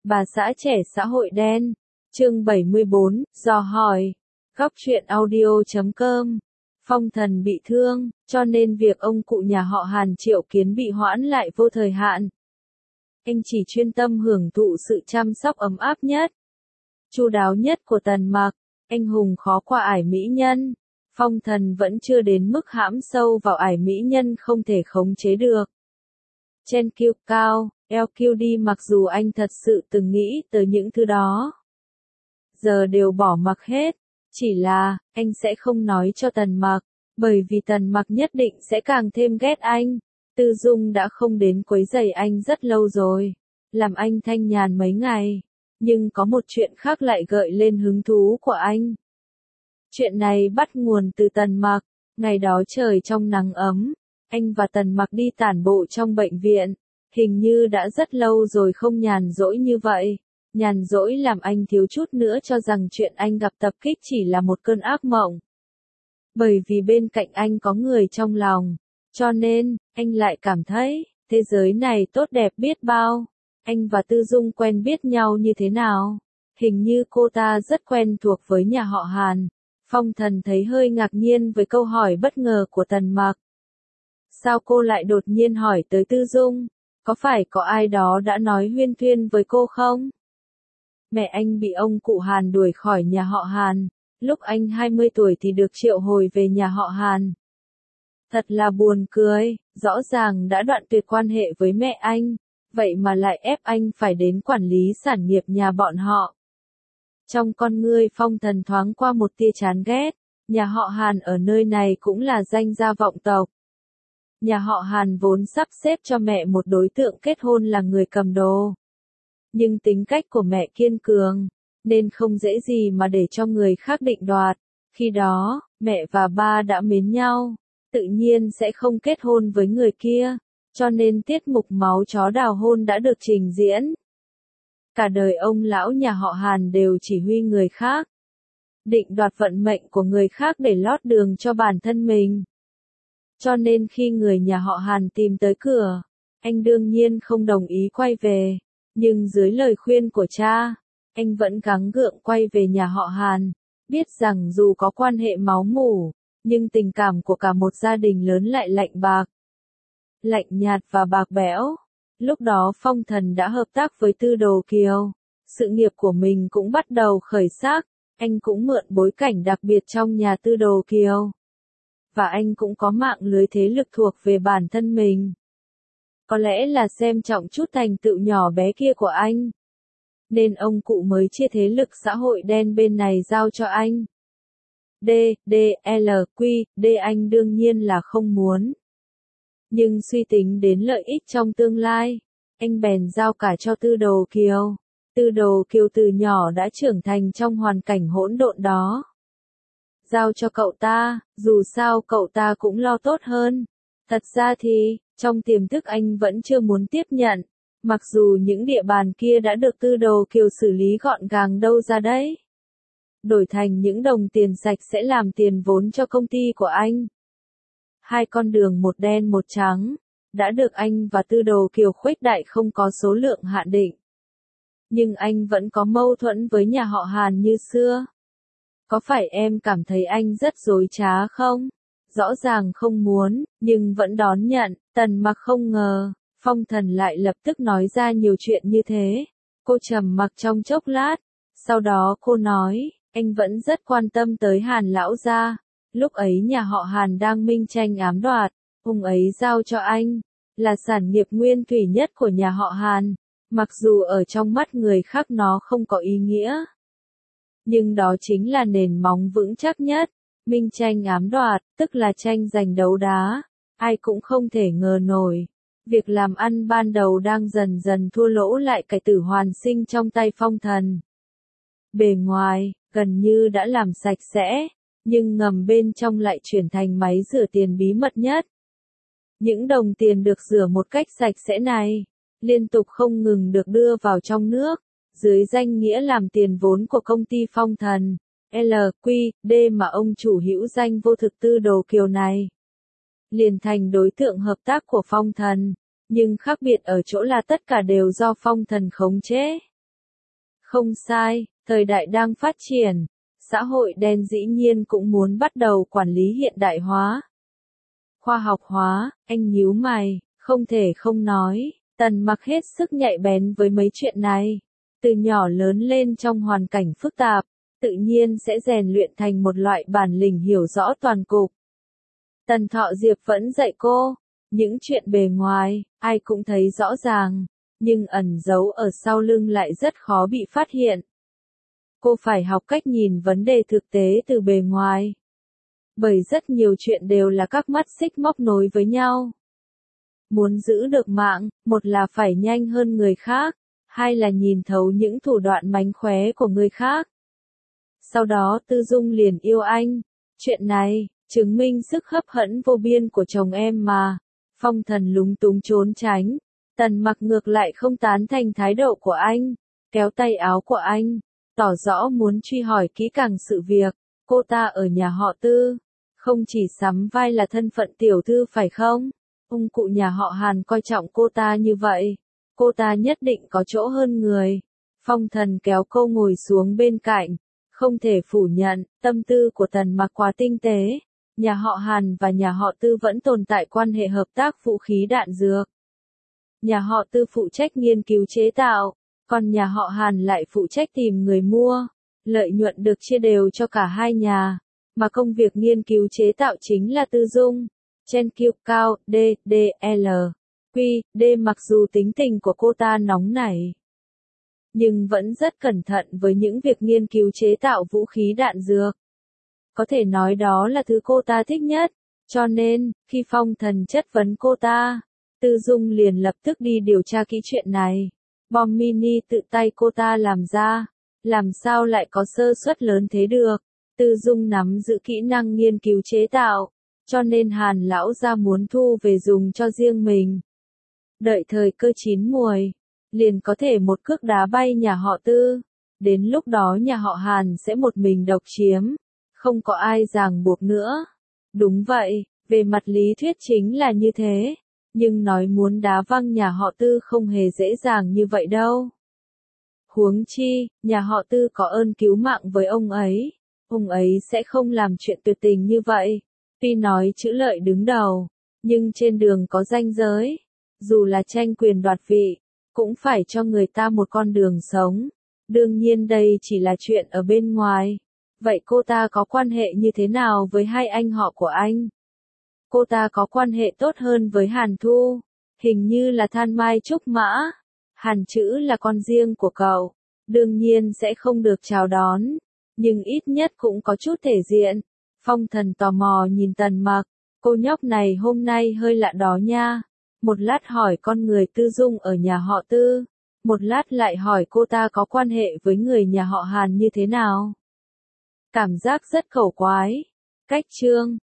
Bà xã trẻ xã hội đen. Chương 74, dò hỏi. Góc truyện audio.com. Phong Thần bị thương, cho nên việc ông cụ nhà họ Hàn triệu kiến bị hoãn lại vô thời hạn. Anh chỉ chuyên tâm hưởng thụ sự chăm sóc ấm áp nhất, chu đáo nhất của Tần Mặc. Anh hùng khó qua ải mỹ nhân. Phong Thần vẫn chưa đến mức hãm sâu vào ải mỹ nhân không thể khống chế được. Chen kiêu cao, eo kiêu đi, mặc dù anh thật sự từng nghĩ tới những thứ đó, giờ đều bỏ mặc hết. Chỉ là, anh sẽ không nói cho Tần Mặc, bởi vì Tần Mặc nhất định sẽ càng thêm ghét anh. Tư Dung đã không đến quấy rầy anh rất lâu rồi, làm anh thanh nhàn mấy ngày. Nhưng có một chuyện khác lại gợi lên hứng thú của anh. Chuyện này bắt nguồn từ Tần Mặc. Ngày đó trời trong nắng ấm, anh và Tần Mặc đi tản bộ trong bệnh viện. Hình như đã rất lâu rồi không nhàn rỗi như vậy. Nhàn rỗi làm anh thiếu chút nữa cho rằng chuyện anh gặp tập kích chỉ là một cơn ác mộng. Bởi vì bên cạnh anh có người trong lòng, cho nên, anh lại cảm thấy, thế giới này tốt đẹp biết bao. Anh và Tư Dung quen biết nhau như thế nào? Hình như cô ta rất quen thuộc với nhà họ Hàn. Phong Thần thấy hơi ngạc nhiên với câu hỏi bất ngờ của Tần Mặc. Sao cô lại đột nhiên hỏi tới Tư Dung? Có phải có ai đó đã nói huyên thuyên với cô không? Mẹ anh bị ông cụ Hàn đuổi khỏi nhà họ Hàn. Lúc anh 20 tuổi thì được triệu hồi về nhà họ Hàn. Thật là buồn cười, rõ ràng đã đoạn tuyệt quan hệ với mẹ anh, vậy mà lại ép anh phải đến quản lý sản nghiệp nhà bọn họ. Trong con ngươi Phong Thần thoáng qua một tia chán ghét. Nhà họ Hàn ở nơi này cũng là danh gia vọng tộc. Nhà họ Hàn vốn sắp xếp cho mẹ một đối tượng kết hôn là người cầm đồ. Nhưng tính cách của mẹ kiên cường, nên không dễ gì mà để cho người khác định đoạt. Khi đó, mẹ và ba đã mến nhau, tự nhiên sẽ không kết hôn với người kia, cho nên tiết mục máu chó đào hôn đã được trình diễn. Cả đời ông lão nhà họ Hàn đều chỉ huy người khác, định đoạt vận mệnh của người khác để lót đường cho bản thân mình. Cho nên khi người nhà họ Hàn tìm tới cửa, anh đương nhiên không đồng ý quay về, nhưng dưới lời khuyên của cha, anh vẫn gắng gượng quay về nhà họ Hàn, biết rằng dù có quan hệ máu mủ, nhưng tình cảm của cả một gia đình lớn lại lạnh bạc, lạnh nhạt và bạc bẽo. Lúc đó Phong Thần đã hợp tác với Tư Đồ Kiều, sự nghiệp của mình cũng bắt đầu khởi sắc, anh cũng mượn bối cảnh đặc biệt trong nhà Tư Đồ Kiều. Và anh cũng có mạng lưới thế lực thuộc về bản thân mình. Có lẽ là xem trọng chút thành tựu nhỏ bé kia của anh, nên ông cụ mới chia thế lực xã hội đen bên này giao cho anh. D, anh đương nhiên là không muốn. Nhưng suy tính đến lợi ích trong tương lai, anh bèn giao cả cho Tư Đồ Kiều. Tư Đồ Kiều từ nhỏ đã trưởng thành trong hoàn cảnh hỗn độn đó. Giao cho cậu ta, dù sao cậu ta cũng lo tốt hơn. Thật ra thì, trong tiềm thức anh vẫn chưa muốn tiếp nhận, mặc dù những địa bàn kia đã được Tư Đồ Kiều xử lý gọn gàng đâu ra đấy. Đổi thành những đồng tiền sạch sẽ làm tiền vốn cho công ty của anh. Hai con đường một đen một trắng, đã được anh và Tư Đồ Kiều khuếch đại không có số lượng hạn định. Nhưng anh vẫn có mâu thuẫn với nhà họ Hàn như xưa. Có phải em cảm thấy anh rất dối trá không? Rõ ràng không muốn, nhưng vẫn đón nhận. Tần Mặc không ngờ, Phong Thần lại lập tức nói ra nhiều chuyện như thế. Cô trầm mặc trong chốc lát, sau đó cô nói, anh vẫn rất quan tâm tới Hàn lão gia. Lúc ấy nhà họ Hàn đang minh tranh ám đoạt, ông ấy giao cho anh, là sản nghiệp nguyên thủy nhất của nhà họ Hàn. Mặc dù ở trong mắt người khác nó không có ý nghĩa, nhưng đó chính là nền móng vững chắc nhất. Minh tranh ám đoạt, tức là tranh giành đấu đá. Ai cũng không thể ngờ nổi. Việc làm ăn ban đầu đang dần dần thua lỗ lại cải tử hoàn sinh trong tay Phong Thần. Bề ngoài, gần như đã làm sạch sẽ, nhưng ngầm bên trong lại chuyển thành máy rửa tiền bí mật nhất. Những đồng tiền được rửa một cách sạch sẽ này, liên tục không ngừng được đưa vào trong nước, dưới danh nghĩa làm tiền vốn của công ty Phong Thần, LQD mà ông chủ hữu danh vô thực Tư Đồ Kiều này. Liền thành đối tượng hợp tác của Phong Thần, nhưng khác biệt ở chỗ là tất cả đều do Phong Thần khống chế. Không sai, thời đại đang phát triển, xã hội đen dĩ nhiên cũng muốn bắt đầu quản lý hiện đại hóa, khoa học hóa. Anh nhíu mày, không thể không nói, Tần Mặc hết sức nhạy bén với mấy chuyện này. Từ nhỏ lớn lên trong hoàn cảnh phức tạp, tự nhiên sẽ rèn luyện thành một loại bản lĩnh hiểu rõ toàn cục. Tần Thọ Diệp vẫn dạy cô, những chuyện bề ngoài, ai cũng thấy rõ ràng, nhưng ẩn giấu ở sau lưng lại rất khó bị phát hiện. Cô phải học cách nhìn vấn đề thực tế từ bề ngoài. Bởi rất nhiều chuyện đều là các mắt xích móc nối với nhau. Muốn giữ được mạng, một là phải nhanh hơn người khác, hai là nhìn thấu những thủ đoạn mánh khóe của người khác. Sau đó Tư Dung liền yêu anh. Chuyện này, chứng minh sức hấp dẫn vô biên của chồng em mà. Phong Thần lúng túng trốn tránh. Tần Mặc ngược lại không tán thành thái độ của anh, kéo tay áo của anh, tỏ rõ muốn truy hỏi kỹ càng sự việc. Cô ta ở nhà họ Tư, không chỉ sắm vai là thân phận tiểu thư phải không? Ông cụ nhà họ Hàn coi trọng cô ta như vậy, cô ta nhất định có chỗ hơn người. Phong Thần kéo cô ngồi xuống bên cạnh, không thể phủ nhận, tâm tư của Tần Mặc quá tinh tế. Nhà họ Hàn và nhà họ Tư vẫn tồn tại quan hệ hợp tác vũ khí đạn dược. Nhà họ Tư phụ trách nghiên cứu chế tạo, còn nhà họ Hàn lại phụ trách tìm người mua. Lợi nhuận được chia đều cho cả hai nhà, mà công việc nghiên cứu chế tạo chính là Tư Dung. Chen Kiêu Cao, D, D, L, Quy, D. Mặc dù tính tình của cô ta nóng nảy, nhưng vẫn rất cẩn thận với những việc nghiên cứu chế tạo vũ khí đạn dược. Có thể nói đó là thứ cô ta thích nhất, cho nên, khi Phong Thần chất vấn cô ta, Tư Dung liền lập tức đi điều tra kỹ chuyện này. Bom mini tự tay cô ta làm ra, làm sao lại có sơ suất lớn thế được? Tư Dung nắm giữ kỹ năng nghiên cứu chế tạo, cho nên Hàn lão gia muốn thu về dùng cho riêng mình. Đợi thời cơ chín muồi, liền có thể một cước đá bay nhà họ Tư. Đến lúc đó nhà họ Hàn sẽ một mình độc chiếm, không có ai ràng buộc nữa. Đúng vậy, về mặt lý thuyết chính là như thế, nhưng nói muốn đá văng nhà họ Tư không hề dễ dàng như vậy đâu. Huống chi, nhà họ Tư có ơn cứu mạng với ông ấy sẽ không làm chuyện tuyệt tình như vậy. Tuy nói chữ lợi đứng đầu, nhưng trên đường có ranh giới, dù là tranh quyền đoạt vị, cũng phải cho người ta một con đường sống. Đương nhiên đây chỉ là chuyện ở bên ngoài. Vậy cô ta có quan hệ như thế nào với hai anh họ của anh? Cô ta có quan hệ tốt hơn với Hàn Thu, hình như là Than Mai Trúc Mã. Hàn Chữ là con riêng của cậu, đương nhiên sẽ không được chào đón, nhưng ít nhất cũng có chút thể diện. Phong Thần tò mò nhìn Tần Mặc, cô nhóc này hôm nay hơi lạ đó nha. Một lát hỏi con người Tư Dung ở nhà họ Tư, một lát lại hỏi cô ta có quan hệ với người nhà họ Hàn như thế nào. Cảm giác rất khẩu quái. Cách chương